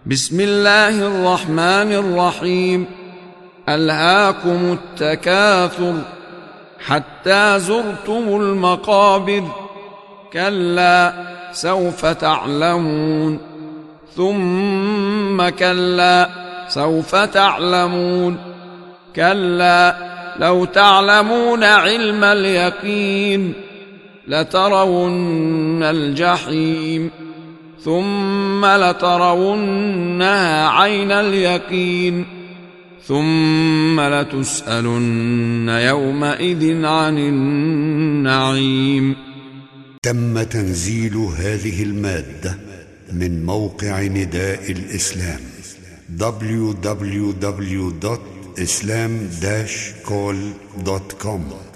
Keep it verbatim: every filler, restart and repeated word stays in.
بسم الله الرحمن الرحيم. ألهاكم التكاثر حتى زرتم المقابر، كلا سوف تعلمون، ثم كلا سوف تعلمون، كلا لو تعلمون علم اليقين لترون الجحيم، ثم لترونها عين اليقين، ثم لتسألن يومئذ عن النعيم. تم تنزيل هذه المادة من موقع نداء الإسلام دبليو دبليو دبليو دوت إسلام داش كول دوت كوم.